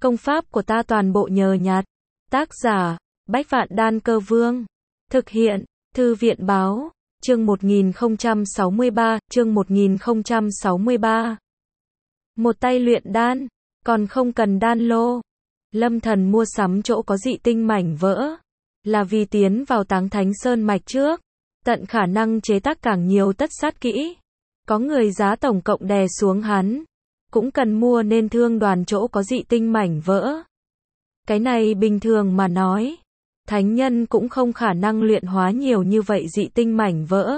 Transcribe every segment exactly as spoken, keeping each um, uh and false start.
Công pháp của ta toàn bộ nhờ nhặt. Tác giả, Bách Vạn Đan Cơ Vương. Thực hiện, Thư viện Báo. Chương một nghìn không trăm sáu mươi ba, chương một nghìn không trăm sáu mươi ba. Một tay luyện đan, còn không cần đan lô. Lâm Thần mua sắm chỗ có dị tinh mảnh vỡ, là vì tiến vào Táng Thánh Sơn mạch trước, tận khả năng chế tác càng nhiều tất sát kỹ. Có người giá tổng cộng đè xuống hắn, cũng cần mua nên thương đoàn chỗ có dị tinh mảnh vỡ. Cái này bình thường mà nói, thánh nhân cũng không khả năng luyện hóa nhiều như vậy dị tinh mảnh vỡ.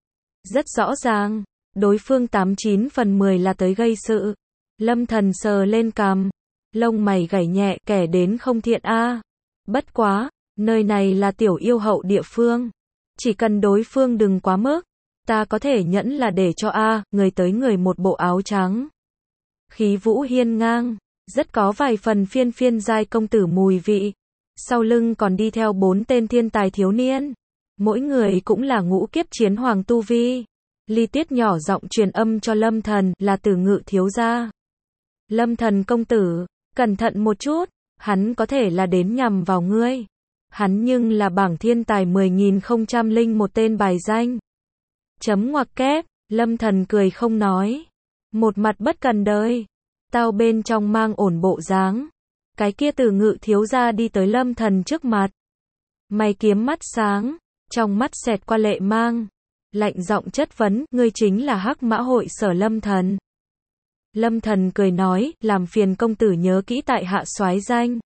Rất rõ ràng, đối phương tám chín phần mười là tới gây sự. Lâm Thần sờ lên cằm, lông mày gảy nhẹ, kẻ đến không thiện a. Bất quá, nơi này là tiểu yêu hậu địa phương, chỉ cần đối phương đừng quá mức, ta có thể nhẫn là để cho a, người tới người một bộ áo trắng. Khí vũ hiên ngang, rất có vài phần phiên phiên giai công tử mùi vị. Sau lưng còn đi theo bốn tên thiên tài thiếu niên, mỗi người cũng là ngũ kiếp chiến hoàng tu vi. Ly Tiết nhỏ giọng truyền âm cho Lâm Thần, là Tử Ngự thiếu gia. Lâm Thần công tử, cẩn thận một chút, hắn có thể là đến nhằm vào ngươi. Hắn nhưng là bảng thiên tài mười nghìn không trăm lẻ một tên bài danh. Chấm ngoặc kép, Lâm Thần cười không nói. Một mặt bất cần đời. Tao bên trong mang ổn bộ dáng. Cái kia Tử Ngự thiếu gia đi tới Lâm Thần trước mặt. Mày kiếm mắt sáng, trong mắt xẹt qua lệ mang. Lạnh giọng chất vấn, ngươi chính là Hắc Mã hội sở Lâm Thần. Lâm Thần cười nói, làm phiền công tử nhớ kỹ tại hạ soái danh.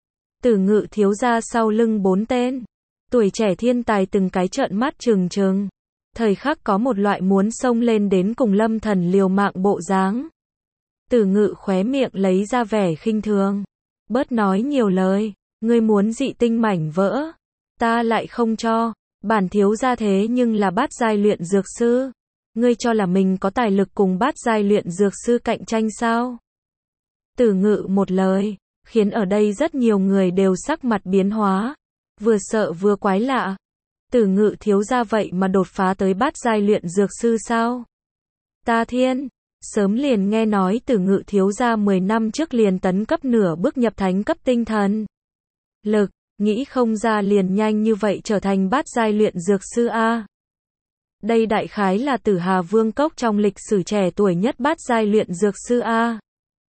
Tử Ngự thiếu gia sau lưng bốn tên, tuổi trẻ thiên tài từng cái trợn mắt trừng trừng. Thời khắc có một loại muốn xông lên đến cùng Lâm Thần liều mạng bộ dáng. Tử Ngự khóe miệng lấy ra vẻ khinh thường. Bớt nói nhiều lời, ngươi muốn dị tinh mảnh vỡ, ta lại không cho. Bản thiếu gia thế nhưng là bát giai luyện dược sư, ngươi cho là mình có tài lực cùng bát giai luyện dược sư cạnh tranh sao? Tử Ngự một lời, khiến ở đây rất nhiều người đều sắc mặt biến hóa, vừa sợ vừa quái lạ. Tử Ngự thiếu gia vậy mà đột phá tới bát giai luyện dược sư sao? Ta thiên, sớm liền nghe nói Tử Ngự thiếu gia mười năm trước liền tấn cấp nửa bước nhập thánh cấp tinh thần lực, nghĩ không ra liền nhanh như vậy trở thành bát giai luyện dược sư a. Đây đại khái là Tử Hà Vương cốc trong lịch sử trẻ tuổi nhất bát giai luyện dược sư a.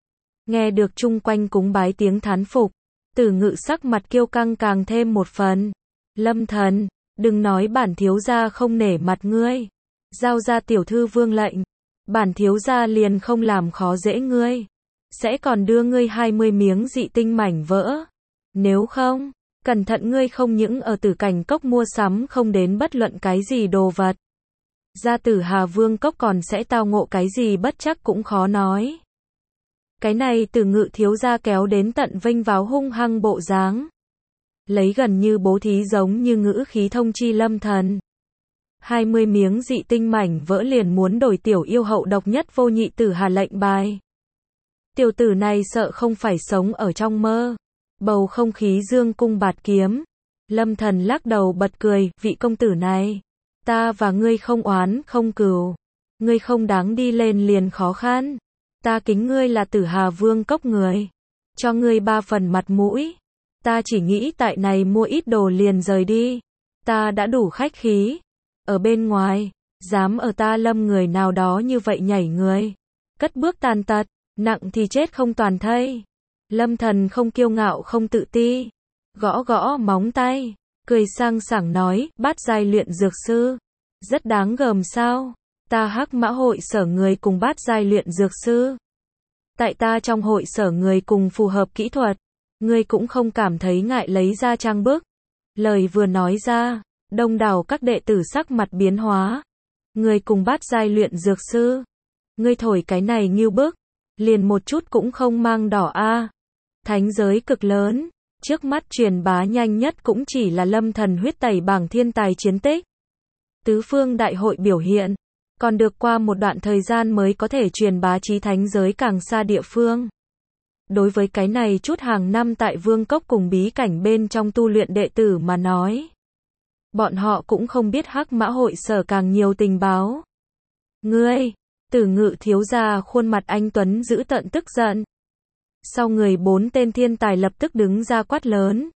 Nghe được chung quanh cúng bái tiếng thán phục, Tử Ngự sắc mặt kiêu căng càng thêm một phần. Lâm Thần, đừng nói bản thiếu gia không nể mặt ngươi, giao ra tiểu thư vương lệnh, bản thiếu gia liền không làm khó dễ ngươi, sẽ còn đưa ngươi hai mươi miếng dị tinh mảnh vỡ. Nếu không, cẩn thận ngươi không những ở Tử Cảnh cốc mua sắm không đến bất luận cái gì đồ vật, ra Tử Hà Vương cốc còn sẽ tao ngộ cái gì bất chắc cũng khó nói. Cái này Tử Ngự thiếu gia kéo đến tận vênh váo hung hăng bộ dáng, lấy gần như bố thí giống như ngữ khí thông chi Lâm Thần. hai mươi miếng dị tinh mảnh vỡ liền muốn đổi tiểu yêu hậu độc nhất vô nhị Tử Hà lệnh bài. Tiểu tử này sợ không phải sống ở trong mơ. Bầu không khí dương cung bạt kiếm. Lâm Thần lắc đầu bật cười, vị công tử này, ta và ngươi không oán không cừu, ngươi không đáng đi lên liền khó khăn. Ta kính ngươi là Tử Hà Vương cốc người, cho ngươi ba phần mặt mũi. Ta chỉ nghĩ tại này mua ít đồ liền rời đi. Ta đã đủ khách khí. Ở bên ngoài, dám ở ta Lâm người nào đó như vậy nhảy người, cất bước tàn tật, nặng thì chết không toàn thây. Lâm Thần không kiêu ngạo không tự ti, gõ gõ móng tay, cười sang sảng nói, bát giai luyện dược sư, rất đáng gờm sao? Ta Hắc Mã hội sở người cùng bát giai luyện dược sư. Tại ta trong hội sở người cùng phù hợp kỹ thuật, ngươi cũng không cảm thấy ngại lấy ra trang bức. Lời vừa nói ra, đông đảo các đệ tử sắc mặt biến hóa. Ngươi cùng bát giai luyện dược sư, ngươi thổi cái này nghiêu bức, liền một chút cũng không mang đỏ a. Thánh giới cực lớn, trước mắt truyền bá nhanh nhất cũng chỉ là Lâm Thần huyết tẩy bảng thiên tài chiến tích. Tứ phương đại hội biểu hiện, còn được qua một đoạn thời gian mới có thể truyền bá chí thánh giới càng xa địa phương. Đối với cái này chút hàng năm tại Vương cốc cùng bí cảnh bên trong tu luyện đệ tử mà nói, bọn họ cũng không biết Hắc Mã hội sở càng nhiều tình báo. Ngươi, Tử Ngự thiếu gia khuôn mặt anh tuấn giữ tận tức giận. Sau người bốn tên thiên tài lập tức đứng ra quát lớn.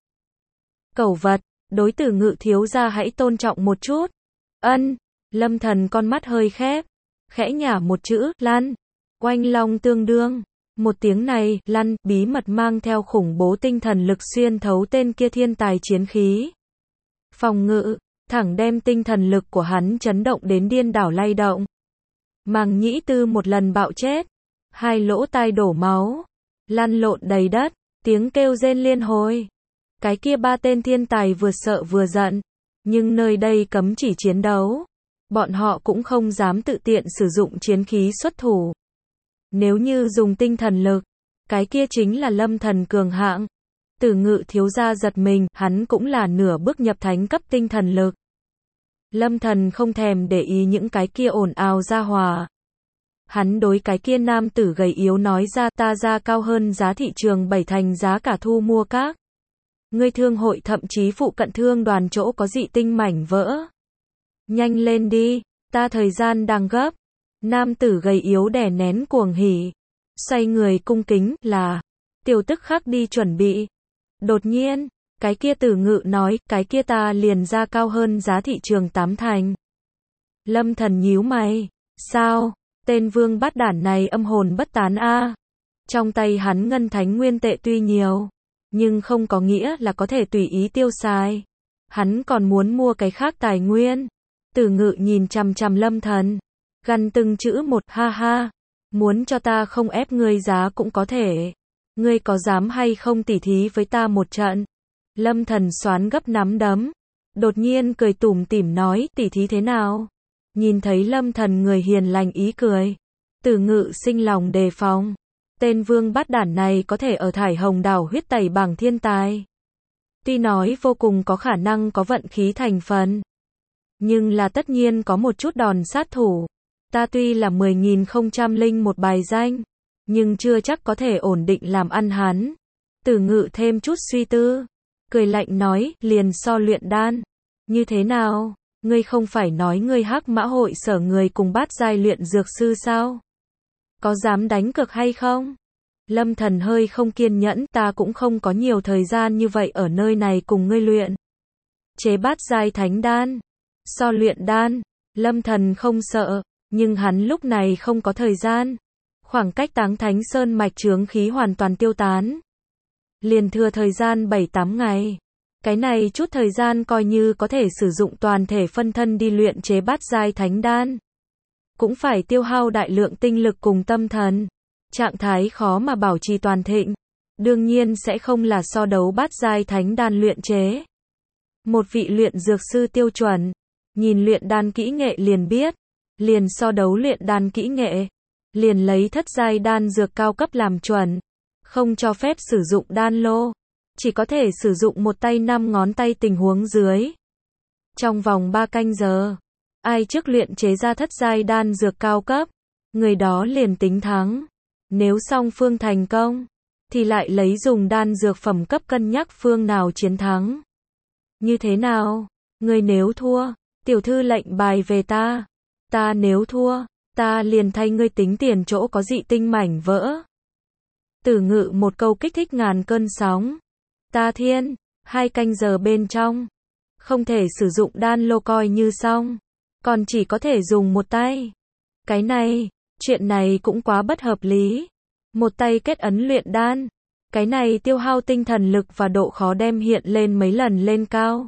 Cẩu vật, đối Tử Ngự thiếu gia hãy tôn trọng một chút. Ân, Lâm Thần con mắt hơi khép, khẽ nhả một chữ, lăn. Oanh long tương đương. Một tiếng này, lăn, bí mật mang theo khủng bố tinh thần lực xuyên thấu tên kia thiên tài chiến khí. Phòng ngự, thẳng đem tinh thần lực của hắn chấn động đến điên đảo lay động. Màng nhĩ tư một lần bạo chết, hai lỗ tai đổ máu, lăn lộn đầy đất, tiếng kêu rên liên hồi. Cái kia ba tên thiên tài vừa sợ vừa giận, nhưng nơi đây cấm chỉ chiến đấu. Bọn họ cũng không dám tự tiện sử dụng chiến khí xuất thủ. Nếu như dùng tinh thần lực, cái kia chính là Lâm Thần cường hạng. Tử Ngự thiếu gia giật mình, hắn cũng là nửa bước nhập thánh cấp tinh thần lực. Lâm Thần không thèm để ý những cái kia ồn ào ra hòa. Hắn đối cái kia nam tử gầy yếu nói ra, ta ra cao hơn giá thị trường bảy thành giá cả thu mua các. Ngươi thương hội thậm chí phụ cận thương đoàn chỗ có dị tinh mảnh vỡ. Nhanh lên đi, ta thời gian đang gấp. Nam tử gầy yếu đè nén cuồng hỉ, xoay người cung kính, là, tiểu tức khắc đi chuẩn bị. Đột nhiên, cái kia Tử Ngự nói, cái kia ta liền ra cao hơn giá thị trường tám thành. Lâm Thần nhíu mày, sao, tên vương bát đản này âm hồn bất tán a. Trong tay hắn ngân thánh nguyên tệ tuy nhiều, nhưng không có nghĩa là có thể tùy ý tiêu xài. Hắn còn muốn mua cái khác tài nguyên. Tử Ngự nhìn chằm chằm Lâm Thần, gằn từng chữ một, ha ha, muốn cho ta không ép ngươi giá cũng có thể. Ngươi có dám hay không tỉ thí với ta một trận? Lâm Thần xoán gấp nắm đấm, đột nhiên cười tủm tỉm nói, tỉ thí thế nào? Nhìn thấy Lâm Thần người hiền lành ý cười, Tử Ngự sinh lòng đề phòng. Tên vương bát đản này có thể ở Thải Hồng đảo huyết tẩy bảng thiên tài. Tuy nói vô cùng có khả năng có vận khí thành phần, nhưng là tất nhiên có một chút đòn sát thủ. Ta tuy là mười nghìn không trăm lẻ một bài danh, nhưng chưa chắc có thể ổn định làm ăn hắn. Tử Ngự thêm chút suy tư, cười lạnh nói, liền so luyện đan. Như thế nào? Ngươi không phải nói ngươi Hắc Mã hội sở người cùng bát giai luyện dược sư sao? Có dám đánh cược hay không? Lâm Thần hơi không kiên nhẫn, ta cũng không có nhiều thời gian như vậy ở nơi này cùng ngươi luyện chế bát giai thánh đan. So luyện đan, Lâm Thần không sợ, nhưng hắn lúc này không có thời gian. Khoảng cách Táng Thánh Sơn mạch chướng khí hoàn toàn tiêu tán, liền thừa thời gian bảy tám ngày. Cái này chút thời gian coi như có thể sử dụng toàn thể phân thân đi luyện chế bát giai thánh đan, cũng phải tiêu hao đại lượng tinh lực cùng tâm thần. Trạng thái khó mà bảo trì toàn thịnh, đương nhiên sẽ không là so đấu bát giai thánh đan luyện chế. Một vị luyện dược sư tiêu chuẩn, nhìn luyện đan kỹ nghệ liền biết, liền so đấu luyện đan kỹ nghệ, liền lấy thất giai đan dược cao cấp làm chuẩn, không cho phép sử dụng đan lô, chỉ có thể sử dụng một tay năm ngón tay tình huống dưới. Trong vòng ba canh giờ, ai trước luyện chế ra thất giai đan dược cao cấp, người đó liền tính thắng. Nếu song phương thành công, thì lại lấy dùng đan dược phẩm cấp cân nhắc phương nào chiến thắng. Như thế nào? Người nếu thua, tiểu thư lệnh bài về ta. Ta nếu thua, ta liền thay ngươi tính tiền chỗ có dị tinh mảnh vỡ. Tử Ngự một câu kích thích ngàn cơn sóng. Ta thiên, hai canh giờ bên trong, không thể sử dụng đan lô coi như xong, còn chỉ có thể dùng một tay. Cái này, chuyện này cũng quá bất hợp lý. Một tay kết ấn luyện đan, cái này tiêu hao tinh thần lực và độ khó đem hiện lên mấy lần lên cao.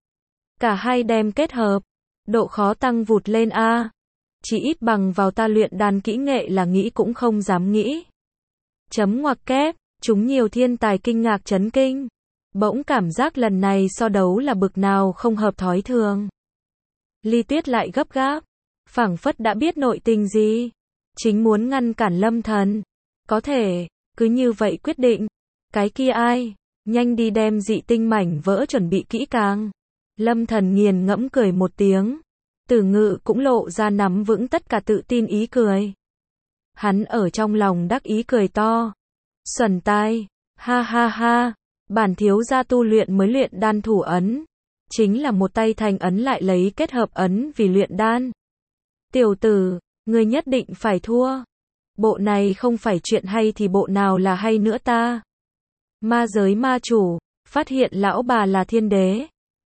Cả hai đem kết hợp, độ khó tăng vụt lên a. Chỉ ít bằng vào ta luyện đan kỹ nghệ là nghĩ cũng không dám nghĩ. Chấm ngoặc kép, chúng nhiều thiên tài kinh ngạc chấn kinh. Bỗng cảm giác lần này so đấu là bực nào không hợp thói thường. Ly Tuyết lại gấp gáp, phảng phất đã biết nội tình gì, chính muốn ngăn cản Lâm Thần. Có thể, cứ như vậy quyết định. Cái kia ai, nhanh đi đem dị tinh mảnh vỡ chuẩn bị kỹ càng. Lâm Thần nghiền ngẫm cười một tiếng. Tử Ngự cũng lộ ra nắm vững tất cả tự tin ý cười. Hắn ở trong lòng đắc ý cười to. Xuẩn tai, ha ha ha, bản thiếu gia tu luyện mới luyện đan thủ ấn, chính là một tay thành ấn lại lấy kết hợp ấn vì luyện đan. Tiểu tử, ngươi nhất định phải thua. Bộ này không phải chuyện hay thì bộ nào là hay nữa ta? Ma giới ma chủ, phát hiện lão bà là thiên đế.